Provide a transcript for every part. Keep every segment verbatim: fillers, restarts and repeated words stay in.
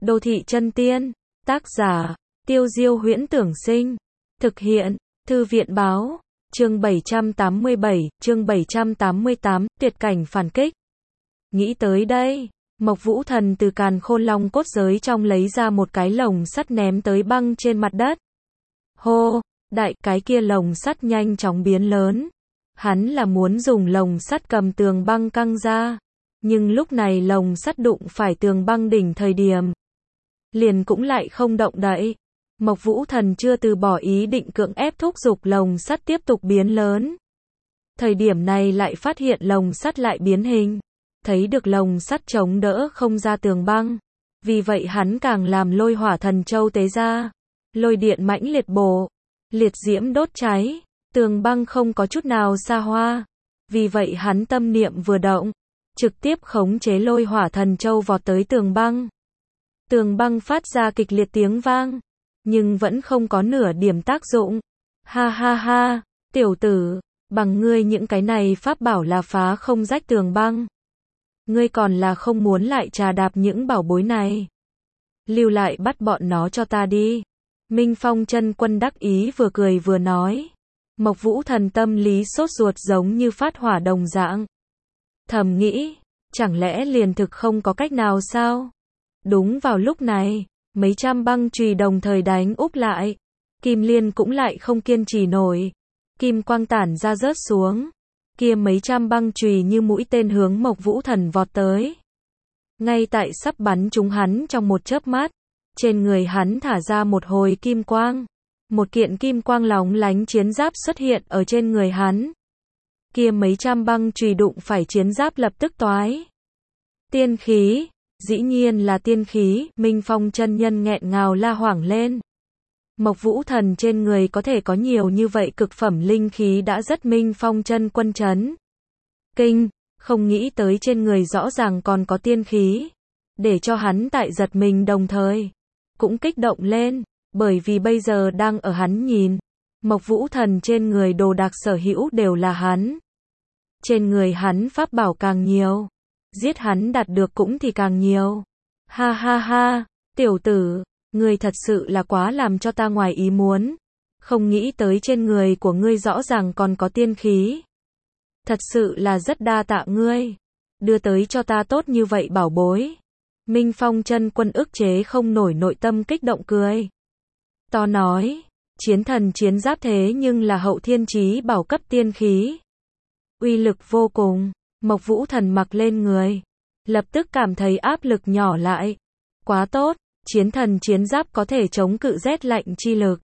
Đô thị chân tiên. Tác giả, Tiêu Diêu Huyễn Tưởng Sinh. Thực hiện, Thư viện Báo. Chương bảy trăm tám mươi bảy, chương bảy trăm tám mươi tám, tuyệt cảnh phản kích. Nghĩ tới đây, Mộc Vũ Thần từ càn khôn long cốt giới trong lấy ra một cái lồng sắt ném tới băng trên mặt đất. Hô, đại, cái kia lồng sắt nhanh chóng biến lớn. Hắn là muốn dùng lồng sắt cầm tường băng căng ra. Nhưng lúc này lồng sắt đụng phải tường băng đỉnh thời điểm. Liền cũng lại không động đậy. Mộc Vũ Thần chưa từ bỏ ý định cưỡng ép thúc giục lồng sắt tiếp tục biến lớn. Thời điểm này lại phát hiện lồng sắt lại biến hình. Thấy được lồng sắt chống đỡ không ra tường băng. Vì vậy hắn càng làm lôi hỏa thần châu tế ra. Lôi điện mãnh liệt bổ. Liệt diễm đốt cháy. Tường băng không có chút nào xa hoa. Vì vậy hắn tâm niệm vừa động. Trực tiếp khống chế lôi hỏa thần châu vọt tới tường băng. Tường băng phát ra kịch liệt tiếng vang. Nhưng vẫn không có nửa điểm tác dụng. Ha ha ha, tiểu tử, bằng ngươi những cái này pháp bảo là phá không rách tường băng. Ngươi còn là không muốn lại trà đạp những bảo bối này. Lưu lại bắt bọn nó cho ta đi. Minh Phong chân quân đắc ý vừa cười vừa nói. Mộc Vũ Thần tâm lý sốt ruột giống như phát hỏa đồng dạng. Thầm nghĩ, chẳng lẽ liền thực không có cách nào sao? Đúng vào lúc này, mấy trăm băng chùy đồng thời đánh úp lại. Kim Liên cũng lại không kiên trì nổi. Kim quang tản ra rớt xuống. Kia mấy trăm băng chùy như mũi tên hướng Mộc Vũ Thần vọt tới. Ngay tại sắp bắn trúng hắn trong một chớp mắt, trên người hắn thả ra một hồi kim quang. Một kiện kim quang lóng lánh chiến giáp xuất hiện ở trên người hắn. Kia mấy trăm băng chùy đụng phải chiến giáp lập tức toái. Tiên khí, dĩ nhiên là tiên khí, Minh Phong chân nhân nghẹn ngào la hoảng lên. Mộc Vũ Thần trên người có thể có nhiều như vậy cực phẩm linh khí đã rất Minh Phong chân quân chấn. Kinh, không nghĩ tới trên người rõ ràng còn có tiên khí. Để cho hắn tại giật mình đồng thời. Cũng kích động lên, bởi vì bây giờ đang ở hắn nhìn. Mộc Vũ Thần trên người đồ đạc sở hữu đều là hắn. Trên người hắn pháp bảo càng nhiều. Giết hắn đạt được cũng thì càng nhiều. Ha ha ha, tiểu tử, ngươi thật sự là quá làm cho ta ngoài ý muốn. Không nghĩ tới trên người của ngươi rõ ràng còn có tiên khí. Thật sự là rất đa tạ ngươi. Đưa tới cho ta tốt như vậy bảo bối. Minh Phong chân quân ức chế không nổi nội tâm kích động cười. To nói, chiến thần chiến giáp thế nhưng là hậu thiên chí bảo cấp tiên khí. Uy lực vô cùng. Mộc Vũ Thần mặc lên người. Lập tức cảm thấy áp lực nhỏ lại. Quá tốt, chiến thần chiến giáp có thể chống cự rét lạnh chi lực.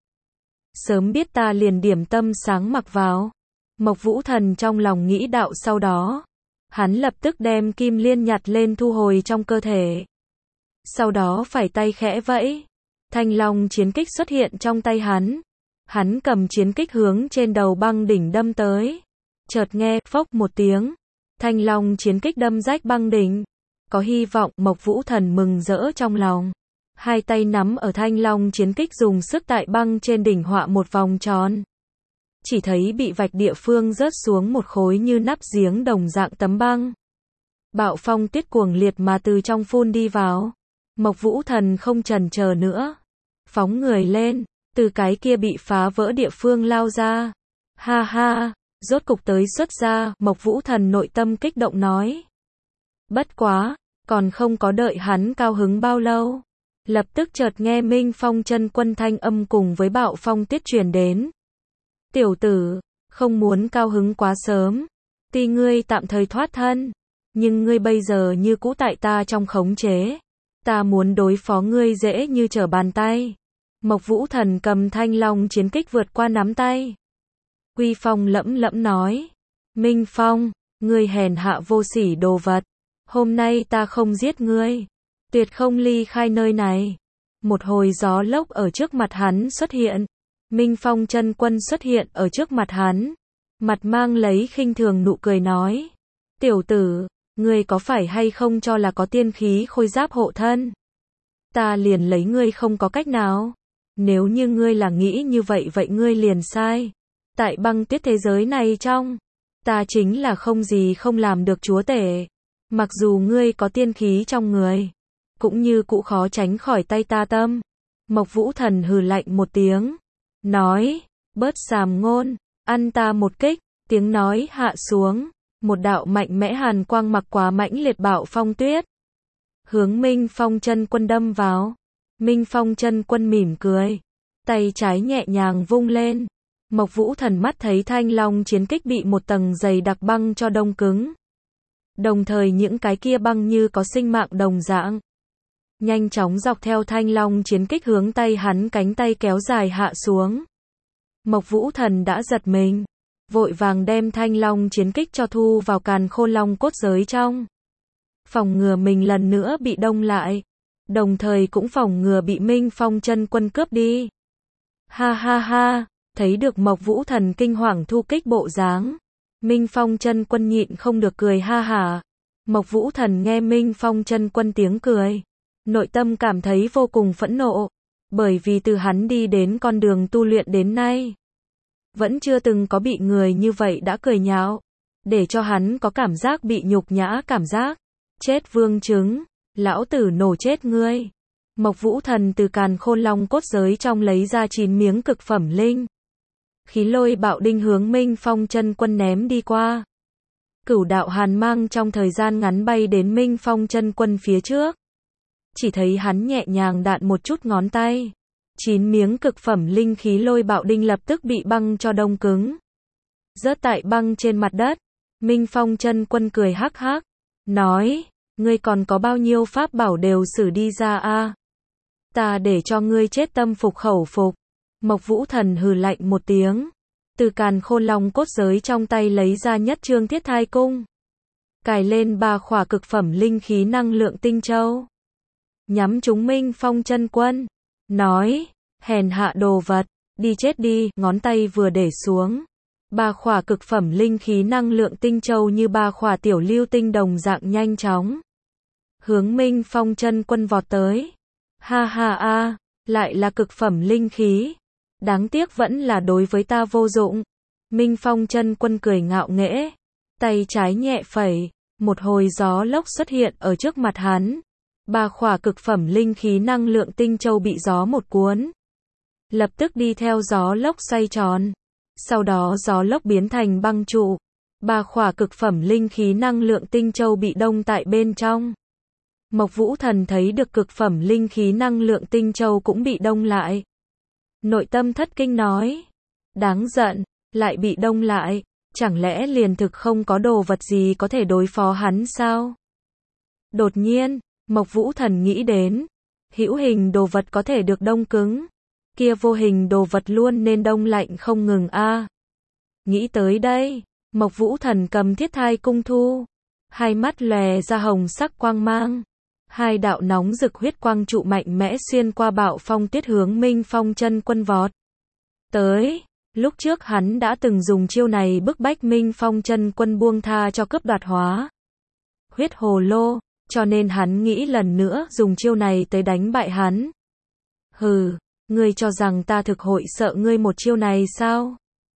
Sớm biết ta liền điểm tâm sáng mặc vào. Mộc Vũ Thần trong lòng nghĩ đạo sau đó. Hắn lập tức đem kim liên nhặt lên thu hồi trong cơ thể. Sau đó phải tay khẽ vẫy. Thanh long chiến kích xuất hiện trong tay hắn. Hắn cầm chiến kích hướng trên đầu băng đỉnh đâm tới. Chợt nghe phốc một tiếng. Thanh long chiến kích đâm rách băng đỉnh. Có hy vọng, Mộc Vũ Thần mừng rỡ trong lòng. Hai tay nắm ở thanh long chiến kích dùng sức tại băng trên đỉnh họa một vòng tròn. Chỉ thấy bị vạch địa phương rớt xuống một khối như nắp giếng đồng dạng tấm băng. Bạo phong tuyết cuồng liệt mà từ trong phun đi vào. Mộc Vũ Thần không chần chờ nữa. Phóng người lên, từ cái kia bị phá vỡ địa phương lao ra. Ha ha, rốt cục tới xuất ra, Mộc Vũ Thần nội tâm kích động nói. Bất quá, còn không có đợi hắn cao hứng bao lâu. Lập tức chợt nghe Minh Phong chân quân thanh âm cùng với bạo phong tuyết truyền đến. Tiểu tử, không muốn cao hứng quá sớm. Tuy ngươi tạm thời thoát thân, nhưng ngươi bây giờ như cũ tại ta trong khống chế. Ta muốn đối phó ngươi dễ như trở bàn tay. Mộc Vũ Thần cầm thanh long chiến kích vượt qua nắm tay. Uy phong lẫm lẫm nói. Minh Phong, ngươi hèn hạ vô sỉ đồ vật. Hôm nay ta không giết ngươi. Tuyệt không ly khai nơi này. Một hồi gió lốc ở trước mặt hắn xuất hiện. Minh Phong chân quân xuất hiện ở trước mặt hắn. Mặt mang lấy khinh thường nụ cười nói. Tiểu tử, ngươi có phải hay không cho là có tiên khí khôi giáp hộ thân? Ta liền lấy ngươi không có cách nào. Nếu như ngươi là nghĩ như vậy vậy ngươi liền sai. Tại băng tuyết thế giới này trong, ta chính là không gì không làm được chúa tể. Mặc dù ngươi có tiên khí trong người, cũng như cũ khó tránh khỏi tay ta tâm. Mộc Vũ Thần hừ lạnh một tiếng, nói, bớt sàm ngôn, ăn ta một kích, tiếng nói hạ xuống, một đạo mạnh mẽ hàn quang mặc quá mãnh liệt bạo phong tuyết. Hướng Minh Phong chân quân đâm vào. Minh Phong chân quân mỉm cười, tay trái nhẹ nhàng vung lên. Mộc Vũ Thần mắt thấy Thanh Long chiến kích bị một tầng dày đặc băng cho đông cứng. Đồng thời những cái kia băng như có sinh mạng đồng dạng. Nhanh chóng dọc theo Thanh Long chiến kích hướng tay hắn cánh tay kéo dài hạ xuống. Mộc Vũ Thần đã giật mình, vội vàng đem Thanh Long chiến kích cho thu vào Càn Khôn Long cốt giới trong. Phòng ngừa mình lần nữa bị đông lại, đồng thời cũng phòng ngừa bị Minh Phong chân quân cướp đi. Ha ha ha, thấy được Mộc Vũ Thần kinh hoàng thu kích bộ dáng, Minh Phong chân quân nhịn không được cười ha hả. Mộc Vũ Thần nghe Minh Phong chân quân tiếng cười, nội tâm cảm thấy vô cùng phẫn nộ, bởi vì từ hắn đi đến con đường tu luyện đến nay, vẫn chưa từng có bị người như vậy đã cười nhạo, để cho hắn có cảm giác bị nhục nhã cảm giác. Chết vương trứng, lão tử nổ chết ngươi. Mộc Vũ Thần từ Càn Khôn Long cốt giới trong lấy ra chín miếng cực phẩm linh khí lôi bạo đinh hướng Minh Phong chân quân ném đi qua. Cửu đạo hàn mang trong thời gian ngắn bay đến Minh Phong chân quân phía trước. Chỉ thấy hắn nhẹ nhàng đạn một chút ngón tay. Chín miếng cực phẩm linh khí lôi bạo đinh lập tức bị băng cho đông cứng. Rớt tại băng trên mặt đất. Minh Phong chân quân cười hắc hắc, nói, ngươi còn có bao nhiêu pháp bảo đều sử đi ra a, ta để cho ngươi chết tâm phục khẩu phục. Mộc Vũ Thần hừ lạnh một tiếng, từ Càn Khôn Long cốt giới trong tay lấy ra nhất trương thiết thai cung, cài lên ba khỏa cực phẩm linh khí năng lượng tinh châu, nhắm trúng Minh Phong chân quân, nói, hèn hạ đồ vật, đi chết đi. Ngón tay vừa để xuống, ba khỏa cực phẩm linh khí năng lượng tinh châu như ba khỏa tiểu lưu tinh đồng dạng nhanh chóng hướng Minh Phong chân quân vọt tới. Ha ha a, lại là cực phẩm linh khí, đáng tiếc vẫn là đối với ta vô dụng. Minh Phong chân quân cười ngạo nghễ, tay trái nhẹ phẩy, một hồi gió lốc xuất hiện ở trước mặt hắn. Ba khỏa cực phẩm linh khí năng lượng tinh châu bị gió một cuốn, lập tức đi theo gió lốc xoay tròn. Sau đó gió lốc biến thành băng trụ. Ba khỏa cực phẩm linh khí năng lượng tinh châu bị đông tại bên trong. Mộc Vũ Thần thấy được cực phẩm linh khí năng lượng tinh châu cũng bị đông lại. Nội tâm thất kinh nói, đáng giận, lại bị đông lại, chẳng lẽ liền thực không có đồ vật gì có thể đối phó hắn sao? Đột nhiên, Mộc Vũ Thần nghĩ đến, hữu hình đồ vật có thể được đông cứng, kia vô hình đồ vật luôn nên đông lạnh không ngừng a. Nghĩ tới đây, Mộc Vũ Thần cầm thiết thai cung thu, hai mắt lòe ra hồng sắc quang mang, hai đạo nóng rực huyết quang trụ mạnh mẽ xuyên qua bạo phong tuyết hướng Minh Phong chân quân vọt tới. Lúc trước hắn đã từng dùng chiêu này bức bách Minh Phong chân quân buông tha cho cướp đoạt hóa huyết hồ lô, cho nên hắn nghĩ lần nữa dùng chiêu này tới đánh bại hắn. Hừ, ngươi cho rằng ta thực hội sợ ngươi một chiêu này sao?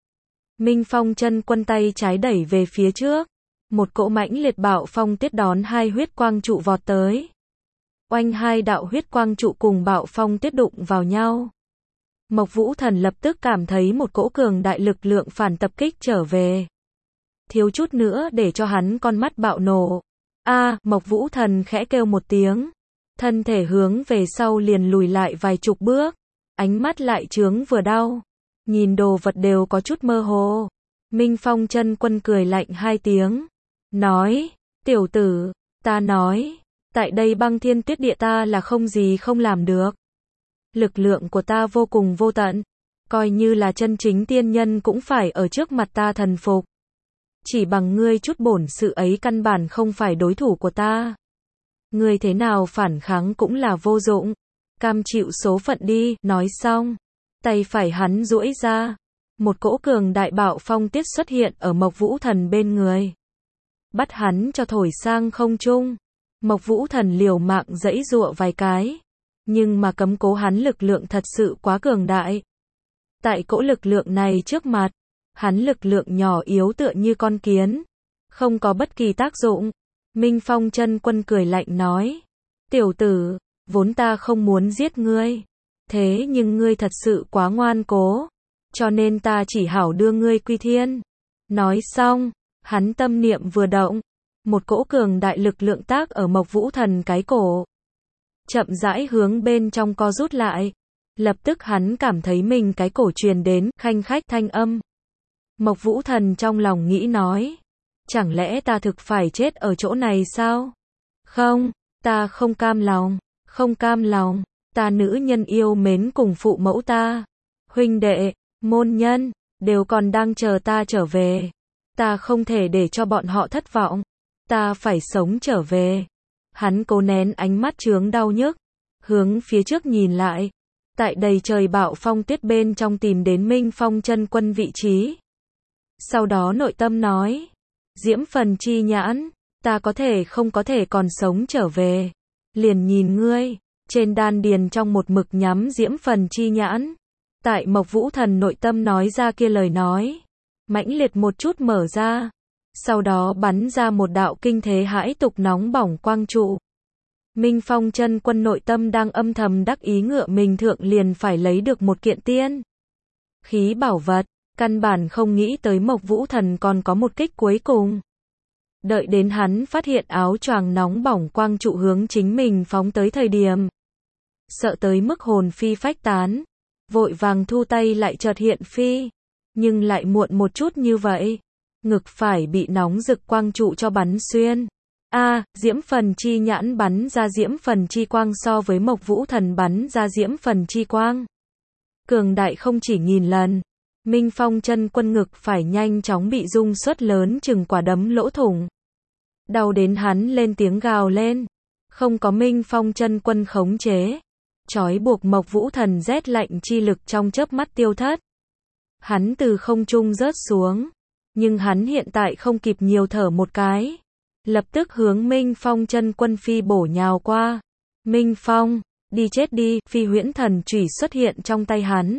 Minh Phong chân quân tay trái đẩy về phía trước, một cỗ mãnh liệt bạo phong tuyết đón hai huyết quang trụ vọt tới. Oanh, hai đạo huyết quang trụ cùng bạo phong tuyết đụng vào nhau. Mộc Vũ Thần lập tức cảm thấy một cỗ cường đại lực lượng phản tập kích trở về. Thiếu chút nữa để cho hắn con mắt bạo nổ. A, à, Mộc Vũ Thần khẽ kêu một tiếng, thân thể hướng về sau liền lùi lại vài chục bước, ánh mắt lại trướng vừa đau, nhìn đồ vật đều có chút mơ hồ. Minh Phong chân quân cười lạnh hai tiếng, nói, tiểu tử, ta nói, tại đây băng thiên tuyết địa ta là không gì không làm được. Lực lượng của ta vô cùng vô tận, coi như là chân chính tiên nhân cũng phải ở trước mặt ta thần phục. Chỉ bằng ngươi chút bổn sự ấy căn bản không phải đối thủ của ta. Ngươi thế nào phản kháng cũng là vô dụng, cam chịu số phận đi. Nói xong, tay phải hắn duỗi ra, một cỗ cường đại bạo phong tiết xuất hiện ở Mộc Vũ Thần bên người, bắt hắn cho thổi sang không trung. Mộc Vũ Thần liều mạng giãy giụa vài cái, nhưng mà cấm cố hắn lực lượng thật sự quá cường đại. Tại cỗ lực lượng này trước mặt, hắn lực lượng nhỏ yếu tựa như con kiến, không có bất kỳ tác dụng. Minh Phong chân quân cười lạnh nói, Tiểu tử, vốn ta không muốn giết ngươi. Thế nhưng ngươi thật sự quá ngoan cố. Cho nên ta chỉ hảo đưa ngươi quy thiên. Nói xong, hắn tâm niệm vừa động. Một cỗ cường đại lực lượng tác ở Mộc Vũ Thần cái cổ. Chậm rãi hướng bên trong co rút lại. Lập tức hắn cảm thấy mình cái cổ truyền đến khanh khách thanh âm. Mộc Vũ Thần trong lòng nghĩ nói. Chẳng lẽ ta thực phải chết ở chỗ này sao? Không, ta không cam lòng, không cam lòng. Ta nữ nhân yêu mến cùng phụ mẫu ta. Huynh đệ, môn nhân, đều còn đang chờ ta trở về. Ta không thể để cho bọn họ thất vọng. Ta phải sống trở về. Hắn cố nén ánh mắt chướng đau nhức. Hướng phía trước nhìn lại. Tại đầy trời bạo phong tuyết bên trong tìm đến Minh Phong chân quân vị trí. Sau đó nội tâm nói. Diễm Phần Chi Nhãn, ta có thể không có thể còn sống trở về. Liền nhìn ngươi, trên đan điền trong một mực nhắm Diễm Phần Chi Nhãn. Tại Mộc Vũ Thần nội tâm nói ra kia lời nói. Mãnh liệt một chút mở ra. Sau đó bắn ra một đạo kinh thế hãi tục nóng bỏng quang trụ. Minh Phong chân quân nội tâm đang âm thầm đắc ý ngựa mình thượng liền phải lấy được một kiện tiên khí bảo vật, căn bản không nghĩ tới Mộc Vũ Thần còn có một kích cuối cùng. Đợi đến hắn phát hiện áo choàng nóng bỏng quang trụ hướng chính mình phóng tới thời điểm. Sợ tới mức hồn phi phách tán, vội vàng thu tay lại chợt hiện phi, nhưng lại muộn một chút như vậy. Ngực phải bị nóng rực quang trụ cho bắn xuyên. A, à, Diễm Phần Chi Nhãn bắn ra Diễm Phần Chi Quang so với Mộc Vũ Thần bắn ra Diễm Phần Chi Quang. Cường đại không chỉ nghìn lần. Minh Phong chân quân ngực phải nhanh chóng bị rung suất lớn chừng quả đấm lỗ thủng. Đau đến hắn lên tiếng gào lên. Không có Minh Phong chân quân khống chế. Trói buộc Mộc Vũ Thần rét lạnh chi lực trong chớp mắt tiêu thất. Hắn từ không trung rớt xuống. Nhưng hắn hiện tại không kịp nhiều thở một cái. Lập tức hướng Minh Phong chân quân phi bổ nhào qua. Minh Phong, đi chết đi, phi huyễn thần chủy xuất hiện trong tay hắn.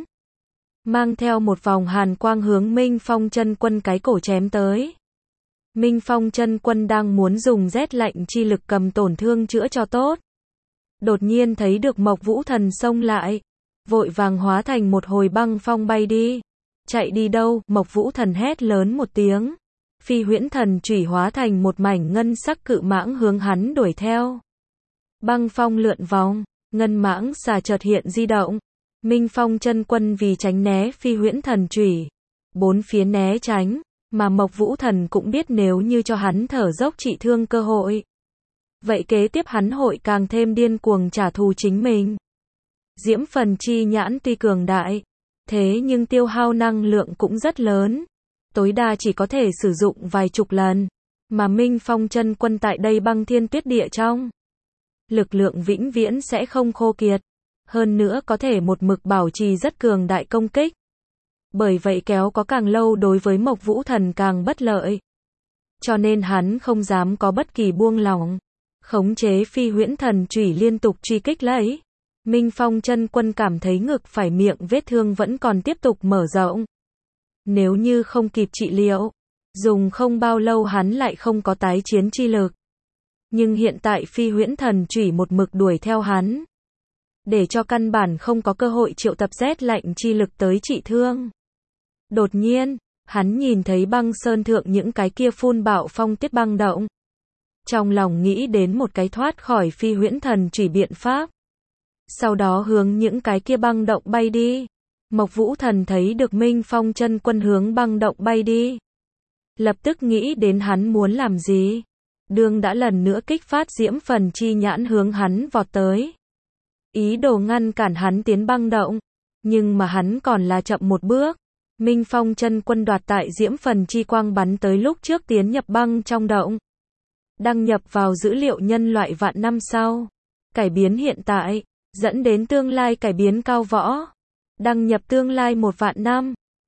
Mang theo một vòng hàn quang hướng Minh Phong chân quân cái cổ chém tới. Minh Phong chân quân đang muốn dùng rét lạnh chi lực cầm tổn thương chữa cho tốt. Đột nhiên thấy được Mộc Vũ Thần xông lại. Vội vàng hóa thành một hồi băng phong bay đi. Chạy đi đâu? Mộc Vũ Thần hét lớn một tiếng. Phi huyễn thần chủy hóa thành một mảnh ngân sắc cự mãng hướng hắn đuổi theo. Băng phong lượn vòng, ngân mãng xà chợt hiện di động. Minh Phong chân quân vì tránh né phi huyễn thần chủy, bốn phía né tránh, mà Mộc Vũ Thần cũng biết nếu như cho hắn thở dốc trị thương cơ hội. Vậy kế tiếp hắn hội càng thêm điên cuồng trả thù chính mình. Diễm Phần Chi Nhãn tuy cường đại, thế nhưng tiêu hao năng lượng cũng rất lớn. Tối đa chỉ có thể sử dụng vài chục lần. Mà Minh Phong chân quân tại đây băng thiên tuyết địa trong. Lực lượng vĩnh viễn sẽ không khô kiệt. Hơn nữa có thể một mực bảo trì rất cường đại công kích. Bởi vậy kéo có càng lâu đối với Mộc Vũ Thần càng bất lợi. Cho nên hắn không dám có bất kỳ buông lỏng. Khống chế phi huyễn thần chủy liên tục truy kích lấy. Minh Phong chân quân cảm thấy ngực phải miệng vết thương vẫn còn tiếp tục mở rộng. Nếu như không kịp trị liệu, dùng không bao lâu hắn lại không có tái chiến chi lực. Nhưng hiện tại phi huyễn thần chủy một mực đuổi theo hắn. Để cho căn bản không có cơ hội triệu tập rét lạnh chi lực tới trị thương. Đột nhiên, hắn nhìn thấy băng sơn thượng những cái kia phun bạo phong tiết băng động. Trong lòng nghĩ đến một cái thoát khỏi phi huyễn thần chủy biện pháp. Sau đó hướng những cái kia băng động bay đi. Mộc Vũ Thần thấy được Minh Phong chân quân hướng băng động bay đi. Lập tức nghĩ đến hắn muốn làm gì. Đương đã lần nữa kích phát Diễm Phần Chi Nhãn hướng hắn vọt tới. Ý đồ ngăn cản hắn tiến băng động. Nhưng mà hắn còn là chậm một bước. Minh Phong chân quân đoạt tại Diễm Phần Chi Quang bắn tới lúc trước tiến nhập băng trong động. Đăng nhập vào dữ liệu nhân loại vạn năm sau. Cải biến hiện tại, dẫn đến tương lai cải biến cao võ. Đăng nhập tương lai một vạn năm.